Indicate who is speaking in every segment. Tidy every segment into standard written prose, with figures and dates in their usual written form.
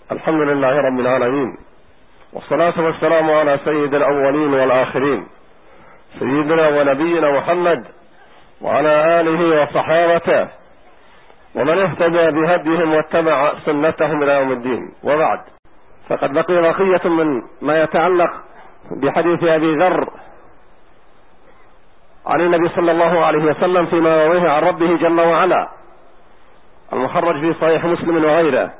Speaker 1: الحمد لله رب العالمين، والصلاة والسلام على سيد الأولين والآخرين، سيدنا ونبينا محمد وعلى آله وصحابته ومن اهتدى بهديهم واتبع سنتهم إلى يوم الدين. وبعد، فقد بقي بقية من ما يتعلق بحديث أبي ذر عن النبي صلى الله عليه وسلم فيما رويه عن ربه جل وعلا، المخرج في صحيح مسلم وغيره،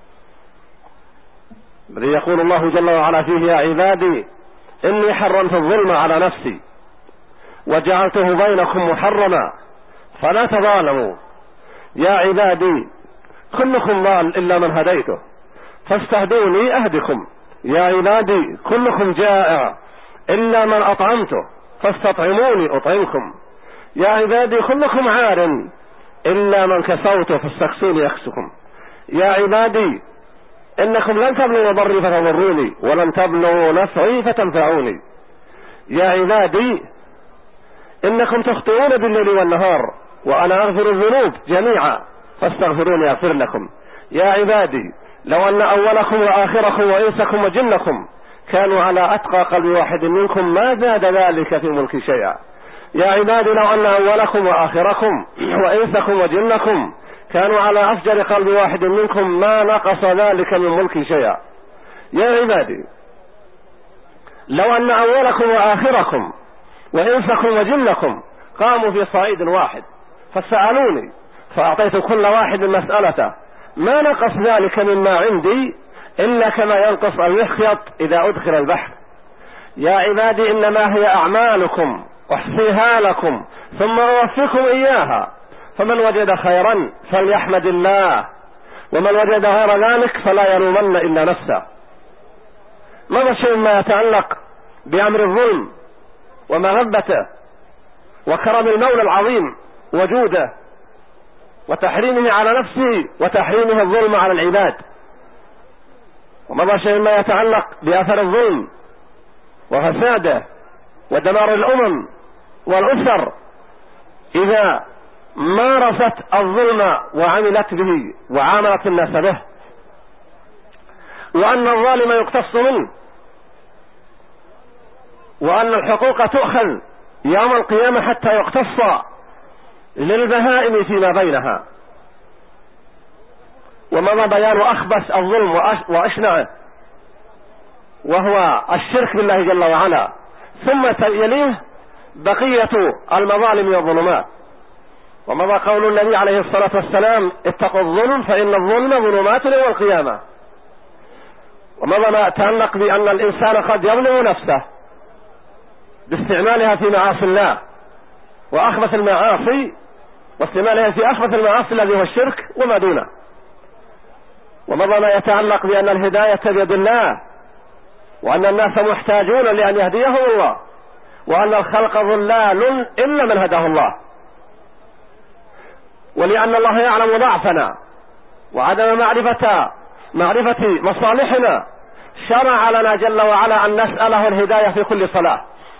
Speaker 1: الذي يقول الله جل وعلا فيه: يا عبادي إني حرمت الظلم على نفسي وجعلته بينكم محرما فلا تظالموا. يا عبادي كلكم ضال إلا من هديته فاستهدوني أهدكم. يا عبادي كلكم جائع إلا من أطعمته فاستطعموني أطعمكم. يا عبادي كلكم عار إلا من كسوته فاستكسوني أكسكم. يا عبادي إنكم لن تبلغوا ضري فتضروني ولن تبلغوا نفعي فتنفعوني. يا عبادي إنكم تخطئون بالليل والنهار وأنا أغفر الذنوب جميعا فاستغفروني أغفر لكم. يا عبادي لو أن أولكم وآخركم وإنسكم وجنكم كانوا على أتقى قلب واحد منكم ما زاد ذلك في ملك شيئا. يا عبادي لو أن أولكم وآخركم وإنسكم وجنكم كانوا على أفجر قلب واحد منكم ما نقص ذلك من ملك شيئا. يا عبادي لو أن أولكم وآخركم وإنسكم وجنكم قاموا في صعيد واحد فسألوني فأعطيت كل واحد مسألته ما نقص ذلك مما عندي إلا كما ينقص المخيط إذا أدخل البحر. يا عبادي إنما هي أعمالكم أحصيها لكم ثم أوفيكم إياها، فمن وجد خيرا فليحمد الله ومن وجد غير ذلك فلا يلومن إلا نفسه. ماذا شيء ما يتعلق بأمر الظلم ومغبته وكرم المولى العظيم وجوده وتحريمه على نفسه وتحريمه الظلم على العباد. وماذا شيء ما يتعلق بأثر الظلم وفساده ودمار الأمم والأسر إذا مارست الظلم وعملت به وعاملت الناس به، وأن الظالم يقتص منه، وأن الحقوق تؤخذ يوم القيامة حتى يقتص للبهائم فيما بينها. ومضى بيان أخبث الظلم وأشنعه وهو الشرك بالله جل وعلا، ثم يليه بقية المظالم والظلمات. ومضى قول النبي عليه الصلاة والسلام: اتقوا الظلم فإن الظلم ظلمات يوم القيامة. ومضى ما يتعلق بأن الإنسان قد يظلم نفسه باستعمالها في معاصي الله وأخبث المعاصي، واستعمالها في أخبث المعاصي الذي هو الشرك وما دونه. ومضى ما يتعلق بأن الهداية بيد الله وأن الناس محتاجون لأن يهديهم الله، وأن الخلق ضلال إلا من هداه الله، ولأن الله يعلم ضعفنا وعدم معرفة مصالحنا شرع لنا جل وعلا أن نسأله الهداية في كل صلاة.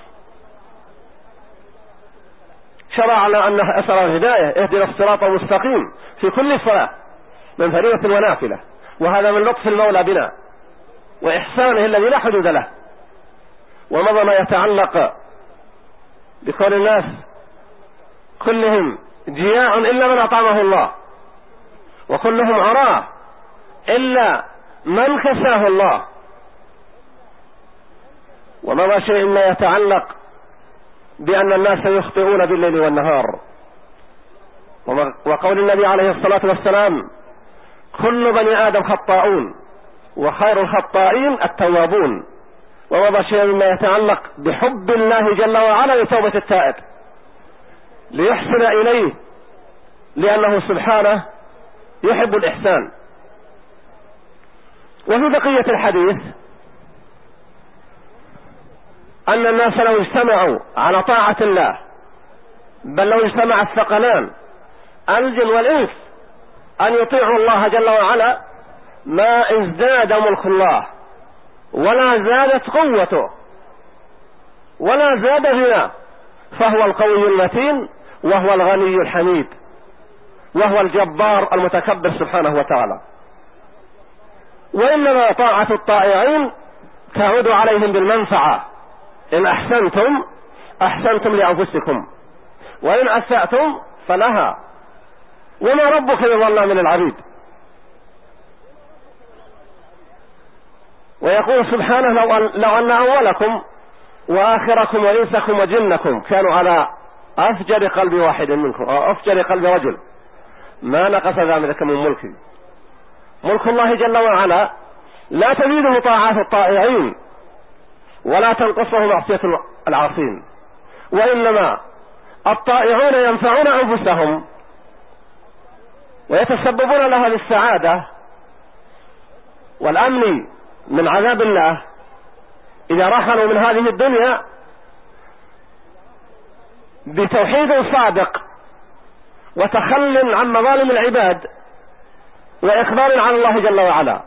Speaker 1: شرع لنا أن نسأل الهداية: اهدنا الصراط المستقيم في كل صلاة من فريضة ونافلة. وهذا من لطف المولى بنا وإحسانه الذي لا حدود له. ومضى ما يتعلق بكون الناس كلهم جياع إلا من أطعمه الله، وكلهم عراة إلا من كساه الله. ومضى شيء ما يتعلق بأن الناس يخطئون بالليل والنهار، وقول النبي عليه الصلاة والسلام: كل بني آدم خطاؤون وخير الخطائين التوابون. ومضى شيء ما يتعلق بحب الله جل وعلا لتوبة التائب ليحسن إليه، لأنه سبحانه يحب الإحسان. وفي بقية الحديث أن الناس لو اجتمعوا على طاعة الله، بل لو اجتمع الثقلان الجن والإنس أن يطيعوا الله جل وعلا ما ازداد ملك الله ولا زادت قوته ولا زاد غناه، فهو القوي المتين وهو الغني الحميد وهو الجبار المتكبر سبحانه وتعالى. وإنما طاعة الطائعين تعود عليهم بالمنفعة. إن أحسنتم أحسنتم لأنفسكم وإن أسأتم فلها، وما ربك بظلام للعبيد. ويقول سبحانه لو أن أولكم وآخركم وإنسكم وجنكم كانوا على أفجر قلب واحد منكم أو أفجر قلب رجل ما نقص ذلك من ملكي. ملك الله جل وعلا لا تزيده طاعات الطائعين ولا تنقصه معصية العاصين، وإنما الطائعون ينفعون أنفسهم ويتسببون لها بالسعادة والأمن من عذاب الله إذا رحلوا من هذه الدنيا بتوحيد صادق وتخل عن مظالم العباد وإقبال على الله جل وعلا،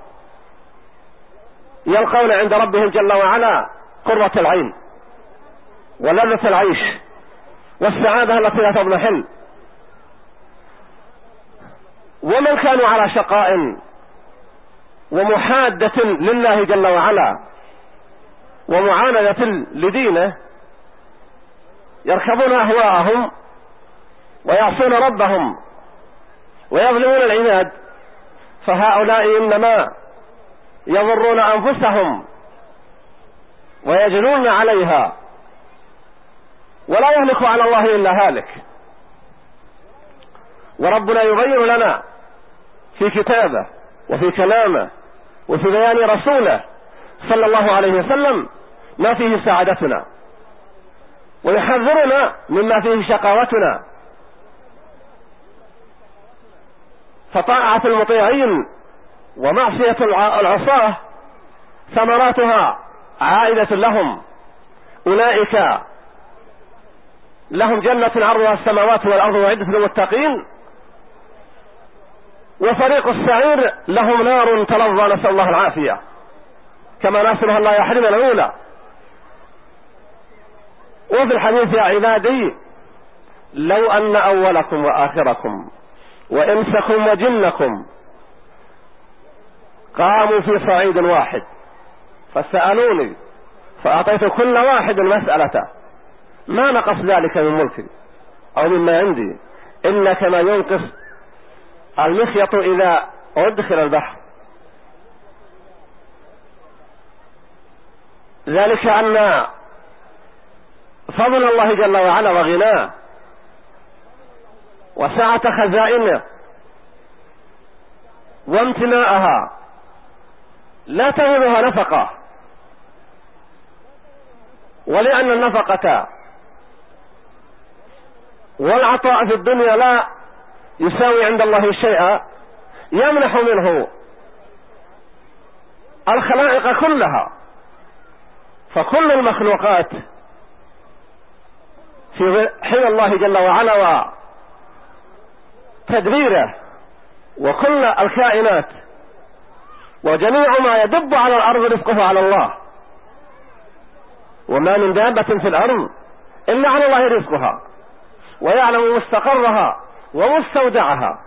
Speaker 1: يلقون عند ربهم جل وعلا قرة العين ولذة العيش والسعادة التي لا تضمحل. ومن كانوا على شقاء ومحادة لله جل وعلا ومعاندة لدينه يركبون أهواءهم ويعصون ربهم ويظلمون العباد، فهؤلاء إنما يضرون أنفسهم ويجنون عليها، ولا يهلك على الله إلا هالك. وربنا يبين لنا في كتابه وفي كلامه وفي بيان رسوله صلى الله عليه وسلم ما فيه سعادتنا، ويحذرنا مما فيه شقاوتنا. فطاعة المطيعين ومعصية العصاة ثمراتها عائدة لهم، أولئك لهم جنة عرضها السماوات والأرض وعدة للمتقين، وفريق السعير لهم نار تلظى نسأل الله العافية كما نسألها الله يحرمنا الأولى. وفي الحديث يا عبادي لو أن أولكم وآخركم وإنسكم وجنكم قاموا في صعيد واحد فسألوني فأعطيت كل واحد مسألته ما نقص ذلك من ملكي أو مما عندي إلا كما ينقص المخيط إذا أدخل البحر. ذلك أن فضل الله جل وعلا وغناه وسعة خزائنه وامتلاءها لا تهمها نفقة، ولأن النفقة والعطاء في الدنيا لا يساوي عند الله شيئا، يمنح منه الخلائق كلها، فكل المخلوقات في حمى الله جل وعلا وتدبيره، وكل الكائنات وجميع ما يدب على الأرض رزقه على الله، وما من دابة في الأرض إلا على الله رزقها ويعلم مستقرها ومستودعها.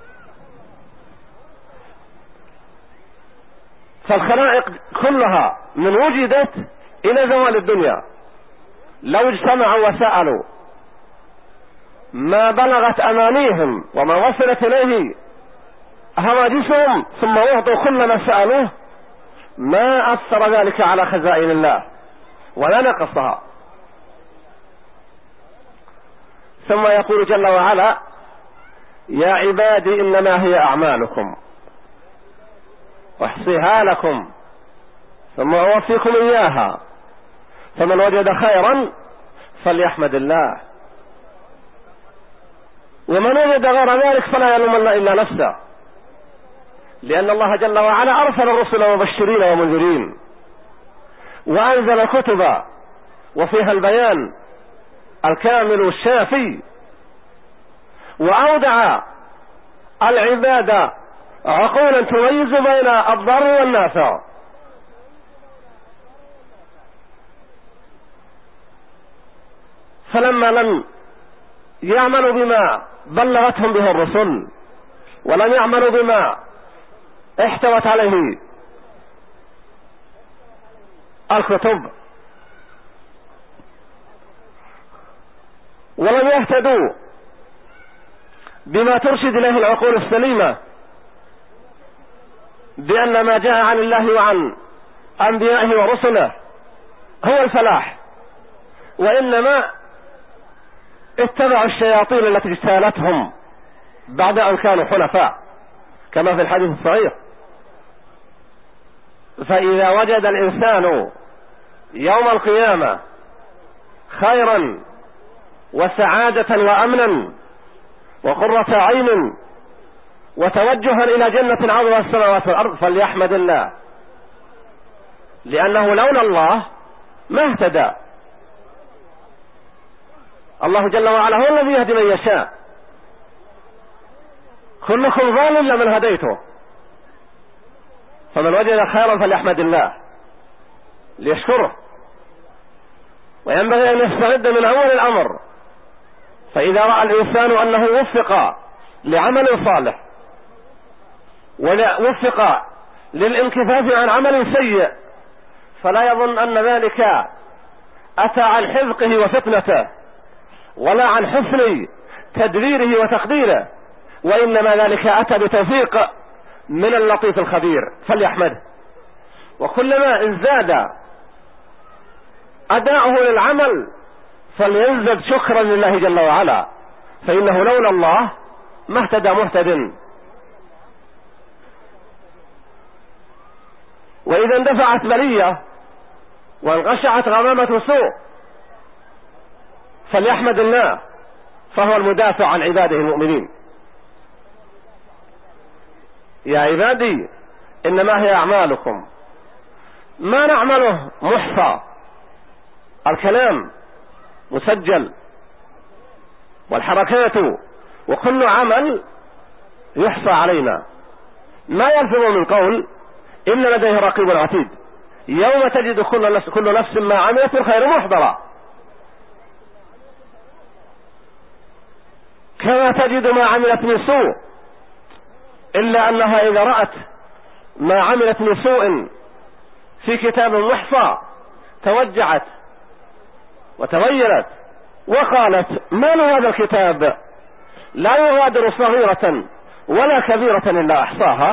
Speaker 1: فالخلائق كلها من وجدت إلى زوال الدنيا لو اجتمعوا وسألوا ما بلغت أمانيهم وما وصلت إليه هواجسهم ثم وضعوا كل ما سألوه ما أثر ذلك على خزائن الله ولا نقصها. ثم يقول جل وعلا يا عبادي إنما هي أعمالكم واحصيها لكم ثم أوفيكم إياها فمن وجد خيرا فليحمد الله ومن وجد غير ذلك فلا يلومن إلا نفسه، لأن الله جل وعلا أرسل الرسل مبشرين ومنذرين وأنزل الكتب وفيها البيان الكامل الشافي، وأودع العباد عقولا تميز بين الضار والنافع. فلما لم يعملوا بما بلغتهم به الرسل ولم يعملوا بما احتوت عليه الكتب ولم يهتدوا بما ترشد إليه العقول السليمة بأن ما جاء عن الله وعن أنبيائه ورسله هو الفلاح، وإنما اتبعوا الشياطين التي اجتالتهم بعد أن كانوا حنفاء كما في الحديث الصحيح. فإذا وجد الإنسان يوم القيامة خيرا وسعادة وأمنا وقرة عين وتوجها إلى جنة عرضها السماوات والأرض فليحمد الله، لأنه لولا الله ما اهتدى. الله جل وعلا هو الذي يهدي من يشاء، كلكم ضال إلا من هديته، فمن وجد خيرا فليحمد الله ليشكره، وينبغي أن يستعد من أول الأمر. فإذا رأى الإنسان أنه وفق لعمل صالح ووفق للانكفاف عن عمل سيء فلا يظن أن ذلك أتى عن حذقه وفتنته ولا عن حسن تدبيره وتقديره، وإنما ذلك أتى بتوفيق من اللطيف الخبير فليحمده. وكلما ازداد أداؤه للعمل فليزدد شكرا لله جل وعلا، فإنه لولا الله ما اهتدى مهتد. وإذا اندفعت بلية وانغشعت غمامة سوء فليحمد الله، فهو المدافع عن عباده المؤمنين. يا عبادي إنما هي أعمالكم، ما نعمله محصى، الكلام مسجل والحركات وكل عمل يحصى علينا، ما يلفظ من قول إن لديه رقيب عتيد يوم تجد كل نفس ما عملت من خير محضرا، كما تجد ما عملت من سوء، إلا أنها إذا رأت ما عملت من سوء في كتاب محصى توجعت وتغيرت وقالت ما لهذا الكتاب لا يغادر صغيرة ولا كبيرة إلا أحصاها.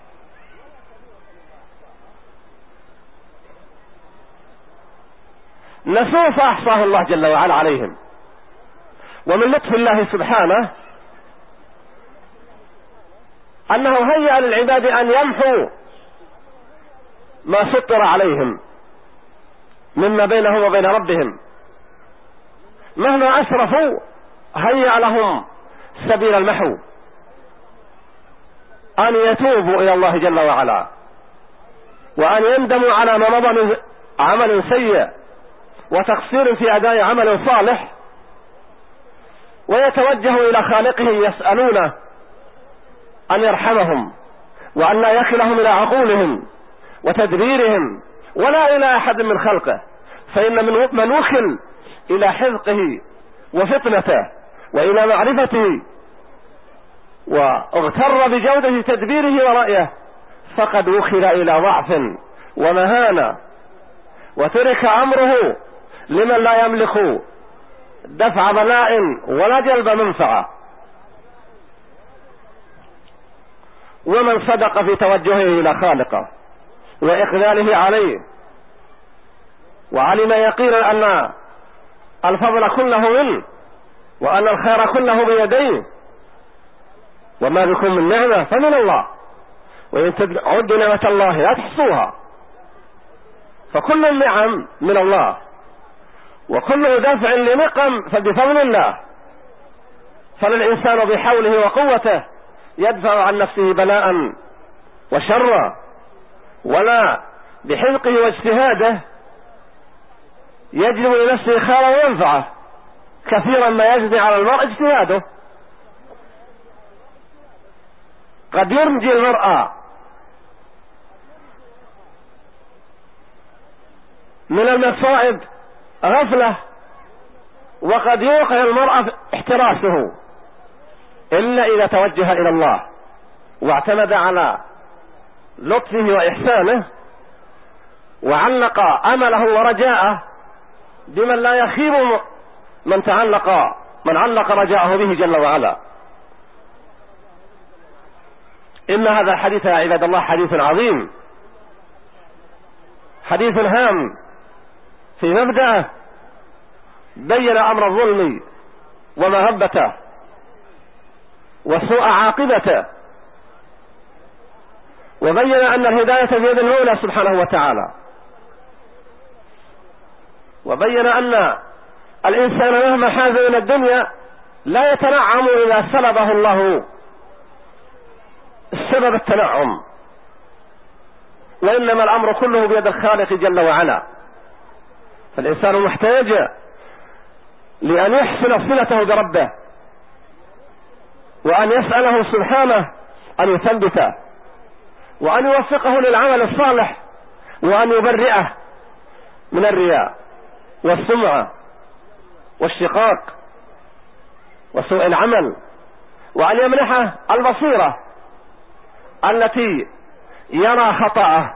Speaker 1: نسوا فأحصاه الله جل وعلا عليهم. ومن لطف الله سبحانه أنه هيأ للعباد أن يمحوا ما سطر عليهم مما بينهم وبين ربهم، مهما أسرفوا هيأ لهم سبيل المحو، أن يتوبوا إلى الله جل وعلا وأن يندموا على ما مضى من عمل سيء وتقصير في أداء عمل صالح، ويتوجهوا إلى خالقهم يسألونه أن يرحمهم وأن لا يكلهم إلى عقولهم وتدبيرهم ولا إلى أحد من خلقه، فإن من وكل إلى حذقه وفطنته وإلى معرفته واغتر بجودة تدبيره ورأيه فقد وكل إلى ضعف ومهانة، وترك أمره لمن لا يملك دفع بلاء ولا جلب منفعة. ومن صدق في توجهه إلى خالقه وإقباله عليه وعلم يقينا أن الفضل كله منه وأن الخير كله بيديه وما بكم من نعمة فمن الله وإن تعدوا نعمة الله لا تحصوها، فكل النعم من الله وكل دفع لنقم فبفضل الله، فللإنسان بحوله وقوته يدفع عن نفسه بلاء وشرا، ولا بحذقه واجتهاده يجلب لنفسه خيرا وينفعه. كثيرا ما يجري على المرء اجتهاده، قد ينجي المرأة من المصائب غفلة، وقد يوقع المرأة احتراسه، إلا إذا توجه إلى الله واعتمد على لطفه وإحسانه وعلق أمله ورجاءه بمن لا يخيب من علق رجاءه به جل وعلا. إن هذا الحديث يا عباد الله حديث عظيم، حديث هام في مبدأه، بين أمر الظلم ومهبته وسوء عاقبته، وبين أن الهداية بيد المولى سبحانه وتعالى، وبين أن الإنسان مهما حاز من الدنيا لا يتنعم إذا سلبه الله سبب التنعم، وإنما الأمر كله بيد الخالق جل وعلا. فالإنسان محتاج لأن يحسن صلته بربه، وأن يسأله سبحانه أن يثبته، وأن يوفقه للعمل الصالح، وأن يبرئه من الرياء والسمعة والشقاق وسوء العمل، وأن يمنحه البصيرة التي يرى خطأه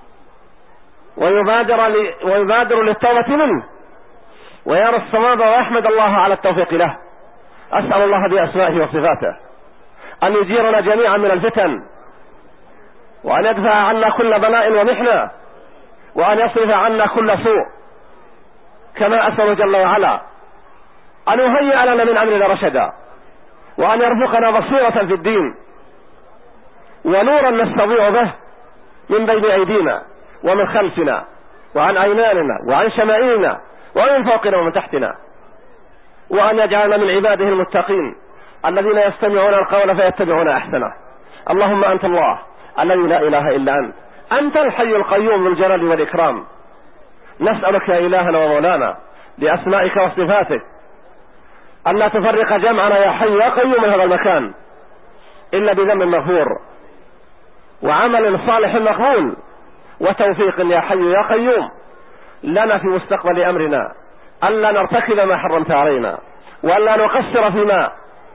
Speaker 1: ويبادر للتوبة منه، ويرى الصواب ويحمد الله على التوفيق له. أسأل الله بأسمائه وصفاته أن يجيرنا جميعا من الفتن، وأن يدفع عنا كل بلاء ومحنة، وأن يصرف عنا كل سوء، كما أسأل جل وعلا أن يهيئ لنا من أمرنا رشدا، وأن يرزقنا بصيرة في الدين ونورا نستضيء به من بين أيدينا ومن خلفنا وعن أيماننا وعن شمائلنا ومن فوقنا ومن تحتنا، وأن يجعلنا من عباده المتقين الذين يستمعون القول فيتبعون أحسنه. اللهم أنت الله الذي لا إله إلا أنت الحي القيوم ذو الجلال والإكرام. نسألك يا إلهنا ومولانا بأسمائك وصفاتك أن لا تفرق جمعنا يا حي يا قيوم من هذا المكان إلا بذنب مغفور، وعمل صالح مقبول، وتوفيق يا حي يا قيوم لنا في مستقبل أمرنا، ألا نرتكب ما حرمت علينا، وألا نقصر فيما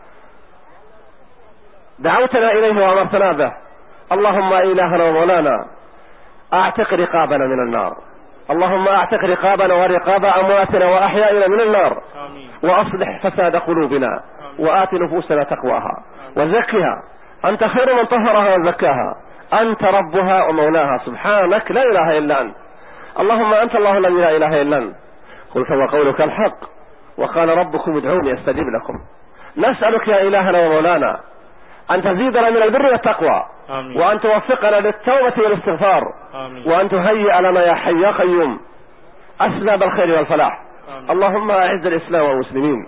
Speaker 1: دعوتنا إليه وأمرتنا به. اللهم إلهنا ومولانا أعتق رقابنا من النار، اللهم أعتق رقابنا ورقاب أمواتنا وأحيائنا من النار، وأصلح فساد قلوبنا، وآت نفوسنا تقواها وزكها، أنت خير من طهرها وزكاها، أنت ربها ومولاها، سبحانك لا إله إلا أنت. اللهم أنت الله الذي لا إله إلا أنت، قلت وقولك الحق، وقال ربكم ادعوني أستجب لكم. نسألك يا إلهنا ومولانا أن تزيدنا من البر والتقوى، وأن توفقنا للتوبة والاستغفار، وأن تهيئ لنا يا حي يا قيوم أسباب الخير والفلاح. اللهم أعز الإسلام والمسلمين،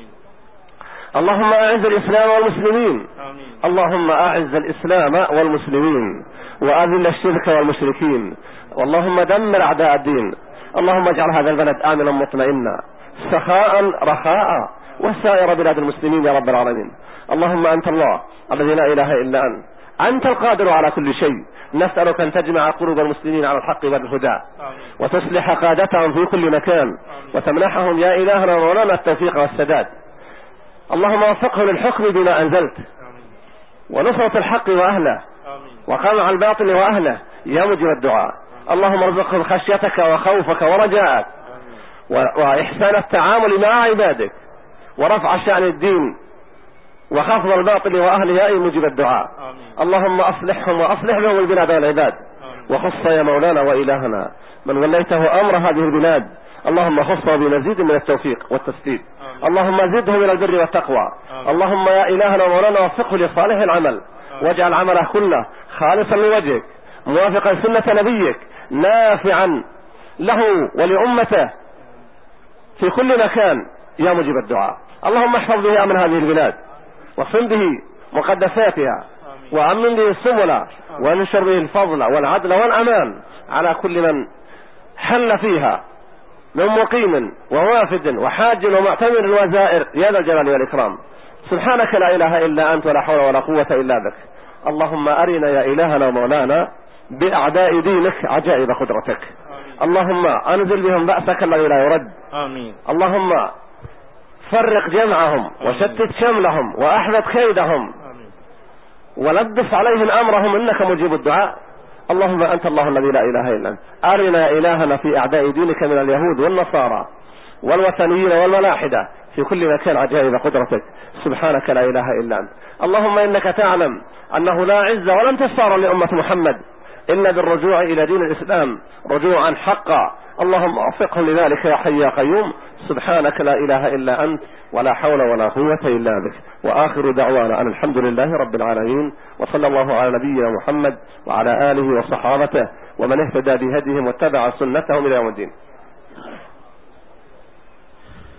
Speaker 1: اللهم أعز الإسلام والمسلمين، اللهم أعز الإسلام والمسلمين، وأذل الشرك والمشركين، واللهم دمر أعداء الدين. اللهم اجعل هذا البلد آمنا مطمئنا سخاء رخاء، وسائر بلاد المسلمين يا رب العالمين. اللهم أنت الله الذي لا إله إلا أنت القادر على كل شيء. نسألك أن تجمع قلوب المسلمين على الحق والهدى، وتصلح قادتهم في كل مكان، وتمنحهم يا إلهنا ومولانا التوفيق والسداد. اللهم وفقهم للحكم بما أنزلت، ونصرة الحق وأهله، وقمع الباطل وأهله يا مجيب الدعاء. اللهم ارزقهم خشيتك وخوفك ورجاءك، وإحسان التعامل مع عبادك، ورفع شأن الدين، وخفض الباطل وأهله يا مجيب الدعاء. اللهم أصلحهم وأصلح لهم البلاد والعباد، وخص يا مولانا وإلهنا من وليته أمر هذه البلاد، اللهم خصه بمزيد من التوفيق والتسديد، اللهم زده من البر والتقوى. اللهم يا إلهنا ومولانا وفقه لصالح العمل، واجعل عمله كله خالصا لوجهك، موافقا سنة نبيك، نافعا له ولأمته في كل مكان يا مجيب الدعاء. اللهم احفظ به أمن هذه البلاد، واصم به مقدساتها، وأمن به السبل، وانشر به الفضل والعدل والأمان على كل من حل فيها من مقيم ووافد وحاج ومعتمر وزائر يا ذا الجلال والإكرام. سبحانك لا إله إلا أنت، ولا حول ولا قوة إلا بك. اللهم أرنا يا إلهنا ومولانا بأعداء دينك عجائب قدرتك. اللهم أنزل بهم بأسك الذي لا يرد. اللهم فرق جمعهم وشتت شملهم وأحبط كيدهم ولبس عليهم أمرهم، إنك مجيب الدعاء. اللهم أنت الله الذي لا إله إلا أنت، أرنا إلهنا في أعداء دينك من اليهود والنصارى والوثنيين والملاحدة في كل مكان عجائب قدرتك، سبحانك لا إله إلا أنت. اللهم إنك تعلم أنه لا عز ولا انتصار لأمة محمد إلا بالرجوع إلى دين الإسلام رجوعا حقا. اللهم وفقهم لذلك يا حي يا قيوم، سبحانك لا إله إلا أنت، ولا حول ولا قوة إلا بك. وآخر دعوانا أن الحمد لله رب العالمين، وصلى الله على نبينا محمد وعلى آله وصحابته ومن اهتدى بهديهم واتبع سنتهم إلى يوم الدين.